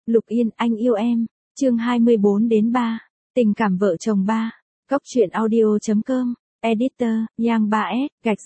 Lục Yên, anh yêu em. Chương 24-3. Tình cảm vợ chồng 3. Góc truyện audio.com. Editor, Yang 3S,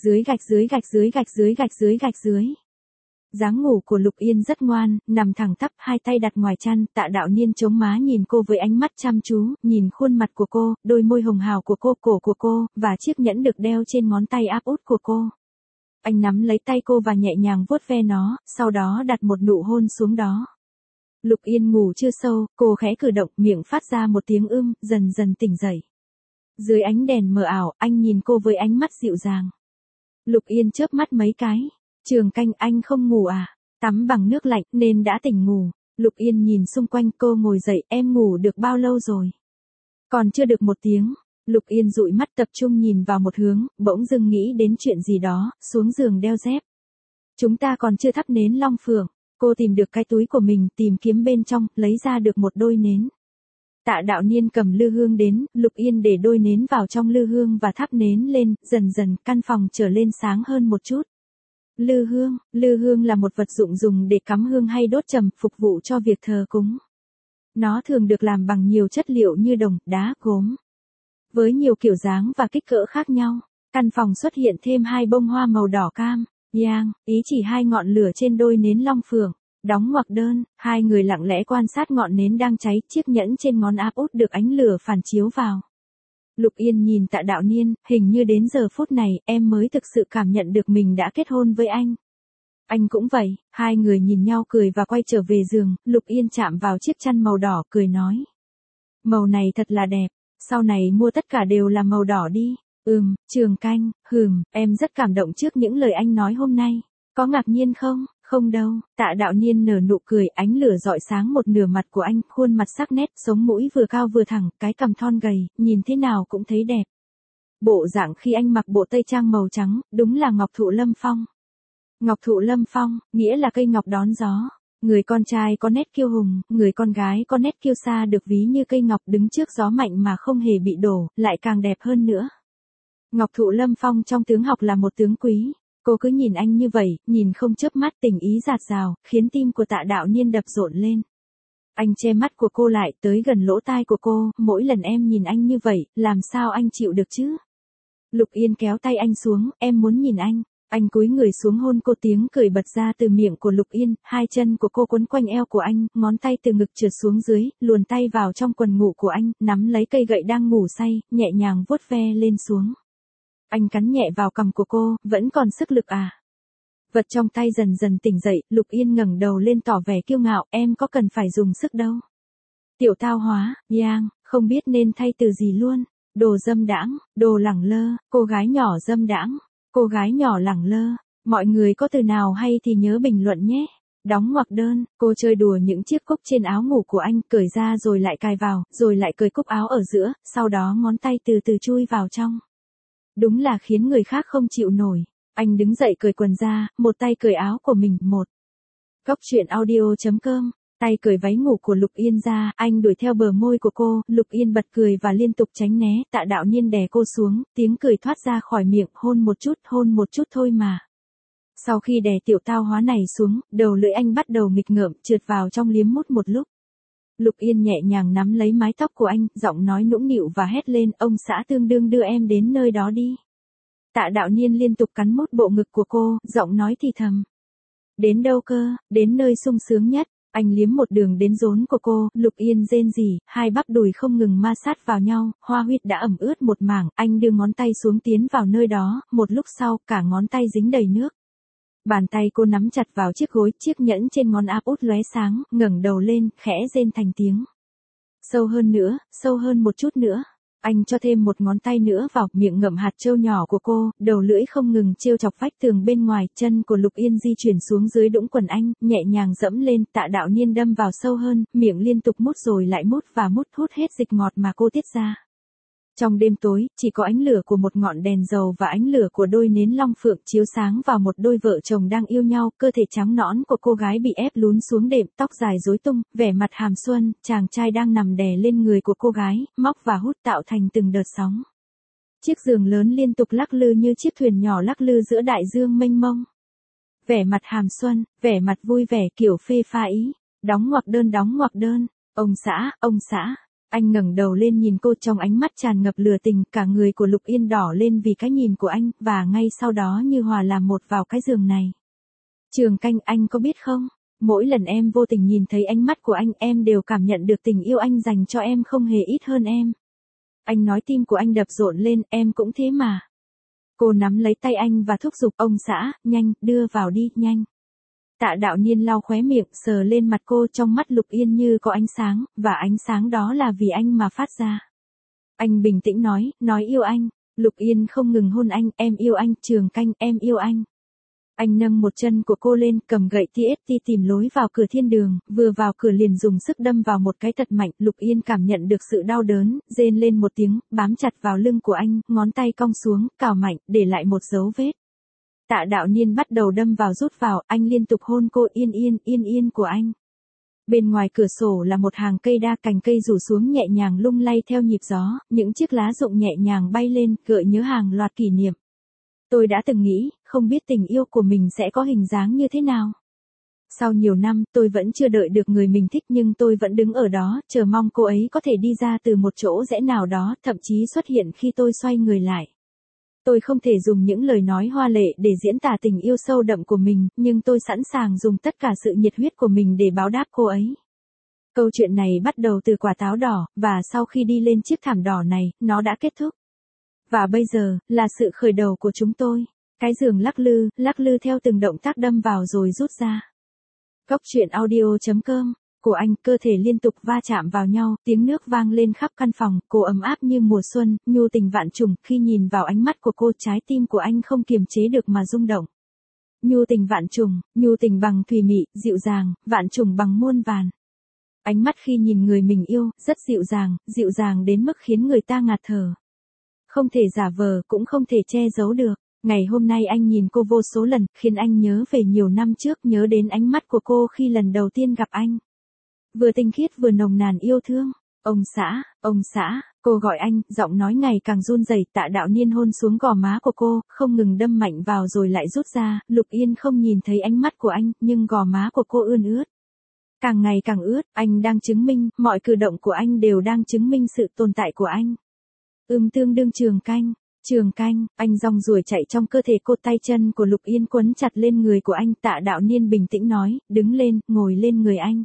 __. Dáng ngủ của Lục Yên rất ngoan, nằm thẳng tắp, hai tay đặt ngoài chăn, Tạ Đạo Niên chống má nhìn cô với ánh mắt chăm chú, nhìn khuôn mặt của cô, đôi môi hồng hào của cô, cổ của cô, và chiếc nhẫn được đeo trên ngón tay áp út của cô. Anh nắm lấy tay cô và nhẹ nhàng vuốt ve nó, sau đó đặt một nụ hôn xuống đó. Lục Yên ngủ chưa sâu, cô khẽ cử động, miệng phát ra một tiếng dần dần tỉnh dậy. Dưới ánh đèn mờ ảo, anh nhìn cô với ánh mắt dịu dàng. Lục Yên chớp mắt mấy cái. Trường Canh, anh không ngủ à? Tắm bằng nước lạnh nên đã tỉnh ngủ. Lục Yên nhìn xung quanh, cô ngồi dậy, em ngủ được bao lâu rồi? Còn chưa được 1 tiếng. Lục Yên dụi mắt tập trung nhìn vào một hướng, bỗng dưng nghĩ đến chuyện gì đó, xuống giường đeo dép. Chúng ta còn chưa thắp nến long phượng. Cô tìm được cái túi của mình, tìm kiếm bên trong, lấy ra được một đôi nến. Tạ Đạo Niên cầm lư hương đến, Lục Yên để đôi nến vào trong lư hương và thắp nến lên, dần dần căn phòng trở lên sáng hơn một chút. Lư hương là một vật dụng dùng để cắm hương hay đốt trầm, phục vụ cho việc thờ cúng. Nó thường được làm bằng nhiều chất liệu như đồng, đá, gốm. Với nhiều kiểu dáng và kích cỡ khác nhau, căn phòng xuất hiện thêm 2 bông hoa màu đỏ cam. Yang, ý chỉ 2 ngọn lửa trên đôi nến long phượng. Đóng ngoặc đơn, hai người lặng lẽ quan sát ngọn nến đang cháy, chiếc nhẫn trên ngón áp út được ánh lửa phản chiếu vào. Lục Yên nhìn Tạ Đạo Niên, hình như đến giờ phút này, em mới thực sự cảm nhận được mình đã kết hôn với anh. Anh cũng vậy, hai người nhìn nhau cười và quay trở về giường, Lục Yên chạm vào chiếc chăn màu đỏ, cười nói. Màu này thật là đẹp, sau này mua tất cả đều là màu đỏ đi. Trường Canh, em rất cảm động trước những lời anh nói hôm nay. Có ngạc nhiên không? Không đâu. Tạ Đạo Niên nở nụ cười, ánh lửa rọi sáng một nửa mặt của anh, khuôn mặt sắc nét, sống mũi vừa cao vừa thẳng, cái cằm thon gầy, nhìn thế nào cũng thấy đẹp. Bộ dạng khi anh mặc bộ tây trang màu trắng, đúng là ngọc thụ lâm phong. Ngọc thụ lâm phong, nghĩa là cây ngọc đón gió. Người con trai có nét kiêu hùng, người con gái có nét kiêu sa được ví như cây ngọc đứng trước gió mạnh mà không hề bị đổ, lại càng đẹp hơn nữa. Ngọc thụ lâm phong trong tướng học là một tướng quý. Cô cứ nhìn anh như vậy, nhìn không chớp mắt, tình ý dạt dào, khiến tim của Tạ Đạo Niên đập rộn lên. Anh che mắt của cô lại, tới gần lỗ tai của cô, mỗi lần em nhìn anh như vậy, làm sao anh chịu được chứ? Lục Yên kéo tay anh xuống, em muốn nhìn anh. Anh cúi người xuống hôn cô, tiếng cười bật ra từ miệng của Lục Yên, hai chân của cô quấn quanh eo của anh, ngón tay từ ngực trượt xuống dưới, luồn tay vào trong quần ngủ của anh, nắm lấy cây gậy đang ngủ say, nhẹ nhàng vuốt ve lên xuống. Anh cắn nhẹ vào cằm của cô, vẫn còn sức lực à? Vật trong tay dần dần tỉnh dậy, Lục Yên ngẩng đầu lên tỏ vẻ kiêu ngạo, em có cần phải dùng sức đâu. Tiểu tao hóa, Yang, không biết nên thay từ gì luôn. Đồ dâm đãng, đồ lẳng lơ, cô gái nhỏ dâm đãng, cô gái nhỏ lẳng lơ. Mọi người có từ nào hay thì nhớ bình luận nhé. Đóng ngoặc đơn, cô chơi đùa những chiếc cúc trên áo ngủ của anh, cởi ra rồi lại cài vào, rồi lại cởi cúc áo ở giữa, sau đó ngón tay từ từ chui vào trong. Đúng là khiến người khác không chịu nổi. Anh đứng dậy cởi quần ra, một tay cởi áo của mình, Góc truyện audio.com. Tay cởi váy ngủ của Lục Yên ra, anh đuổi theo bờ môi của cô, Lục Yên bật cười và liên tục tránh né, Tạ Đạo Niên đè cô xuống, tiếng cười thoát ra khỏi miệng, hôn một chút thôi mà. Sau khi đè tiểu tao hóa này xuống, đầu lưỡi anh bắt đầu nghịch ngợm, trượt vào trong liếm mút một lúc. Lục Yên nhẹ nhàng nắm lấy mái tóc của anh, giọng nói nũng nịu và hét lên, ông xã tương đương đưa em đến nơi đó đi. Tạ Đạo Niên liên tục cắn mút bộ ngực của cô, giọng nói thì thầm. Đến đâu cơ? Đến nơi sung sướng nhất. Anh liếm một đường đến rốn của cô, Lục Yên rên rỉ, hai bắp đùi không ngừng ma sát vào nhau, hoa huyệt đã ẩm ướt một mảng, anh đưa ngón tay xuống tiến vào nơi đó, một lúc sau, cả ngón tay dính đầy nước. Bàn tay cô nắm chặt vào chiếc gối, chiếc nhẫn trên ngón áp út lóe sáng, ngẩng đầu lên, khẽ rên thành tiếng. Sâu hơn nữa, sâu hơn một chút nữa. Anh cho thêm một ngón tay nữa vào, miệng ngậm hạt trâu nhỏ của cô, đầu lưỡi không ngừng trêu chọc vách tường bên ngoài, chân của Lục Yên di chuyển xuống dưới đũng quần anh, nhẹ nhàng dẫm lên, Tạ Đạo Niên đâm vào sâu hơn, miệng liên tục mút rồi lại mút và mút, hút hết dịch ngọt mà cô tiết ra. Trong đêm tối, chỉ có ánh lửa của một ngọn đèn dầu và ánh lửa của đôi nến long phượng chiếu sáng vào một đôi vợ chồng đang yêu nhau, cơ thể trắng nõn của cô gái bị ép lún xuống đệm, tóc dài rối tung, vẻ mặt hàm xuân, chàng trai đang nằm đè lên người của cô gái, móc và hút tạo thành từng đợt sóng. Chiếc giường lớn liên tục lắc lư như chiếc thuyền nhỏ lắc lư giữa đại dương mênh mông. Vẻ mặt hàm xuân, vẻ mặt vui vẻ kiểu phê pha ý. Đóng ngoặc đơn. Ông xã. Anh ngẩng đầu lên nhìn cô trong ánh mắt tràn ngập lửa tình, cả người của Lục Yên đỏ lên vì cái nhìn của anh, và ngay sau đó như hòa làm một vào cái giường này. Trường Canh, anh có biết không? Mỗi lần em vô tình nhìn thấy ánh mắt của anh, em đều cảm nhận được tình yêu anh dành cho em không hề ít hơn em. Anh nói tim của anh đập rộn lên, em cũng thế mà. Cô nắm lấy tay anh và thúc giục, ông xã, nhanh, đưa vào đi, nhanh. Tạ Đạo Niên lau khóe miệng, sờ lên mặt cô, trong mắt Lục Yên như có ánh sáng, và ánh sáng đó là vì anh mà phát ra. Anh bình tĩnh nói yêu anh. Lục Yên không ngừng hôn anh, em yêu anh, Trường Canh, em yêu anh. Anh nâng một chân của cô lên, cầm gậy TST tìm lối vào cửa thiên đường, vừa vào cửa liền dùng sức đâm vào một cái thật mạnh. Lục Yên cảm nhận được sự đau đớn, rên lên một tiếng, bám chặt vào lưng của anh, ngón tay cong xuống, cào mạnh, để lại một dấu vết. Tạ Đạo Niên bắt đầu đâm vào rút vào, anh liên tục hôn cô, yên của anh. Bên ngoài cửa sổ là một hàng cây đa, cành cây rủ xuống nhẹ nhàng lung lay theo nhịp gió, những chiếc lá rụng nhẹ nhàng bay lên, gợi nhớ hàng loạt kỷ niệm. Tôi đã từng nghĩ, không biết tình yêu của mình sẽ có hình dáng như thế nào. Sau nhiều năm, tôi vẫn chưa đợi được người mình thích, nhưng tôi vẫn đứng ở đó, chờ mong cô ấy có thể đi ra từ một chỗ rẽ nào đó, thậm chí xuất hiện khi tôi xoay người lại. Tôi không thể dùng những lời nói hoa lệ để diễn tả tình yêu sâu đậm của mình, nhưng tôi sẵn sàng dùng tất cả sự nhiệt huyết của mình để báo đáp cô ấy. Câu chuyện này bắt đầu từ quả táo đỏ, và sau khi đi lên chiếc thảm đỏ này, nó đã kết thúc. Và bây giờ, là sự khởi đầu của chúng tôi. Cái giường lắc lư theo từng động tác đâm vào rồi rút ra. Góc truyện audio.com. Của anh, cơ thể liên tục va chạm vào nhau, tiếng nước vang lên khắp căn phòng, cô ấm áp như mùa xuân, nhu tình vạn trùng, khi nhìn vào ánh mắt của cô, trái tim của anh không kiềm chế được mà rung động. Nhu tình vạn trùng, nhu tình bằng thùy mị, dịu dàng, vạn trùng bằng muôn vàn. Ánh mắt khi nhìn người mình yêu, rất dịu dàng đến mức khiến người ta ngạt thở. Không thể giả vờ, cũng không thể che giấu được. Ngày hôm nay anh nhìn cô vô số lần, khiến anh nhớ về nhiều năm trước, nhớ đến ánh mắt của cô khi lần đầu tiên gặp anh. Vừa tinh khiết vừa nồng nàn yêu thương. Ông xã, cô gọi anh, giọng nói ngày càng run rẩy. Tạ Đạo Niên hôn xuống gò má của cô, không ngừng đâm mạnh vào rồi lại rút ra. Lục Yên không nhìn thấy ánh mắt của anh, nhưng gò má của cô ươn ướt. Càng ngày càng ướt, anh đang chứng minh, mọi cử động của anh đều đang chứng minh sự tồn tại của anh. Tương đương Trường Canh, anh rong ruổi chạy trong cơ thể cô, tay chân của Lục Yên quấn chặt lên người của anh. Tạ Đạo Niên bình tĩnh nói, đứng lên, ngồi lên người anh.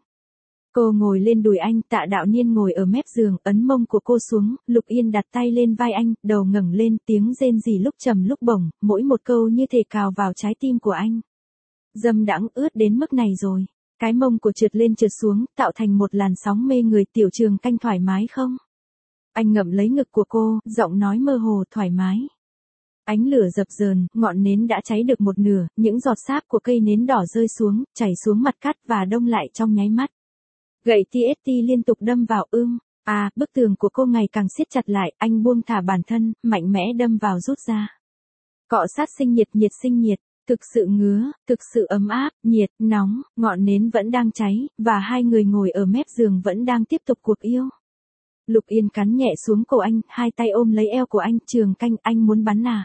Cô ngồi lên đùi anh, Tạ Đạo Niên ngồi ở mép giường, ấn mông của cô xuống, Lục Yên đặt tay lên vai anh, đầu ngẩng lên, tiếng rên rỉ lúc trầm lúc bổng, mỗi một câu như thể cào vào trái tim của anh. Dâm đãng, ướt đến mức này rồi. Cái mông của trượt lên trượt xuống, tạo thành một làn sóng mê người. Tiểu Trường Canh, thoải mái không? Anh ngậm lấy ngực của cô, giọng nói mơ hồ, thoải mái. Ánh lửa dập dờn, ngọn nến đã cháy được một nửa, những giọt sáp của cây nến đỏ rơi xuống, chảy xuống mặt cát và đông lại trong nháy mắt. Gậy TST liên tục đâm vào bức tường của cô ngày càng siết chặt lại, anh buông thả bản thân, mạnh mẽ đâm vào rút ra. Cọ sát sinh nhiệt, thực sự ngứa, thực sự ấm áp, nhiệt, nóng, ngọn nến vẫn đang cháy, và hai người ngồi ở mép giường vẫn đang tiếp tục cuộc yêu. Lục Yên cắn nhẹ xuống cổ anh, hai tay ôm lấy eo của anh. Trường Canh, anh muốn bắn à?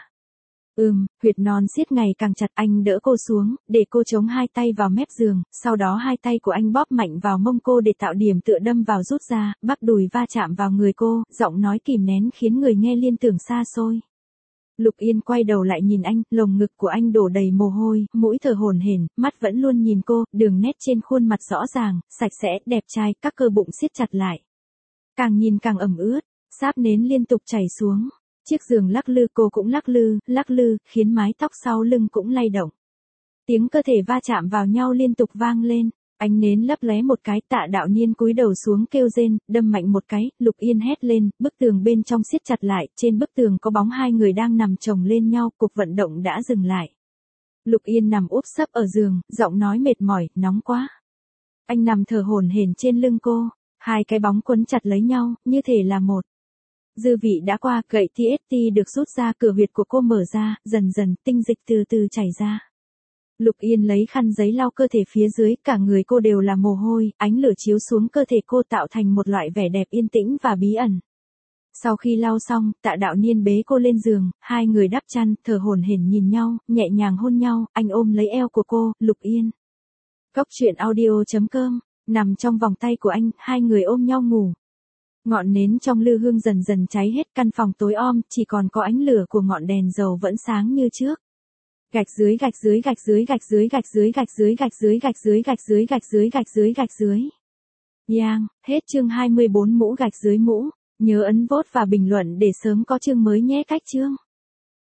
Huyệt non siết ngày càng chặt, anh đỡ cô xuống, để cô chống hai tay vào mép giường, sau đó hai tay của anh bóp mạnh vào mông cô để tạo điểm tựa đâm vào rút ra, bắp đùi va chạm vào người cô, giọng nói kìm nén khiến người nghe liên tưởng xa xôi. Lục Yên quay đầu lại nhìn anh, lồng ngực của anh đổ đầy mồ hôi, mũi thở hổn hển, mắt vẫn luôn nhìn cô, đường nét trên khuôn mặt rõ ràng, sạch sẽ, đẹp trai, các cơ bụng siết chặt lại. Càng nhìn càng ẩm ướt, sáp nến liên tục chảy xuống. Chiếc giường lắc lư, cô cũng lắc lư, khiến mái tóc sau lưng cũng lay động. Tiếng cơ thể va chạm vào nhau liên tục vang lên. Ánh nến lấp lóe một cái, Tạ Đạo Niên cúi đầu xuống kêu rên, đâm mạnh một cái, Lục Yên hét lên, bức tường bên trong siết chặt lại, trên bức tường có bóng hai người đang nằm chồng lên nhau, cuộc vận động đã dừng lại. Lục Yên nằm úp sấp ở giường, giọng nói mệt mỏi, nóng quá. Anh nằm thở hổn hển trên lưng cô, hai cái bóng quấn chặt lấy nhau, như thể là một. Dư vị đã qua, gậy TST được rút ra, cửa huyệt của cô mở ra, dần dần, tinh dịch từ từ chảy ra. Lục Yên lấy khăn giấy lau cơ thể phía dưới, cả người cô đều là mồ hôi, ánh lửa chiếu xuống cơ thể cô tạo thành một loại vẻ đẹp yên tĩnh và bí ẩn. Sau khi lau xong, Tạ Đạo Niên bế cô lên giường, hai người đắp chăn, thở hổn hển nhìn nhau, nhẹ nhàng hôn nhau, anh ôm lấy eo của cô, Lục Yên. Góc truyện audio.com Nằm trong vòng tay của anh, hai người ôm nhau ngủ. Ngọn nến trong lư hương dần dần cháy hết, căn phòng tối om, chỉ còn có ánh lửa của ngọn đèn dầu vẫn sáng như trước. Gạch dưới gạch dưới gạch dưới gạch dưới gạch dưới gạch dưới gạch dưới gạch dưới gạch dưới gạch dưới gạch dưới gạch dưới. Yang, hết chương 24 mũ gạch dưới mũ. Nhớ ấn vote và bình luận để sớm có chương mới nhé. Cách chương.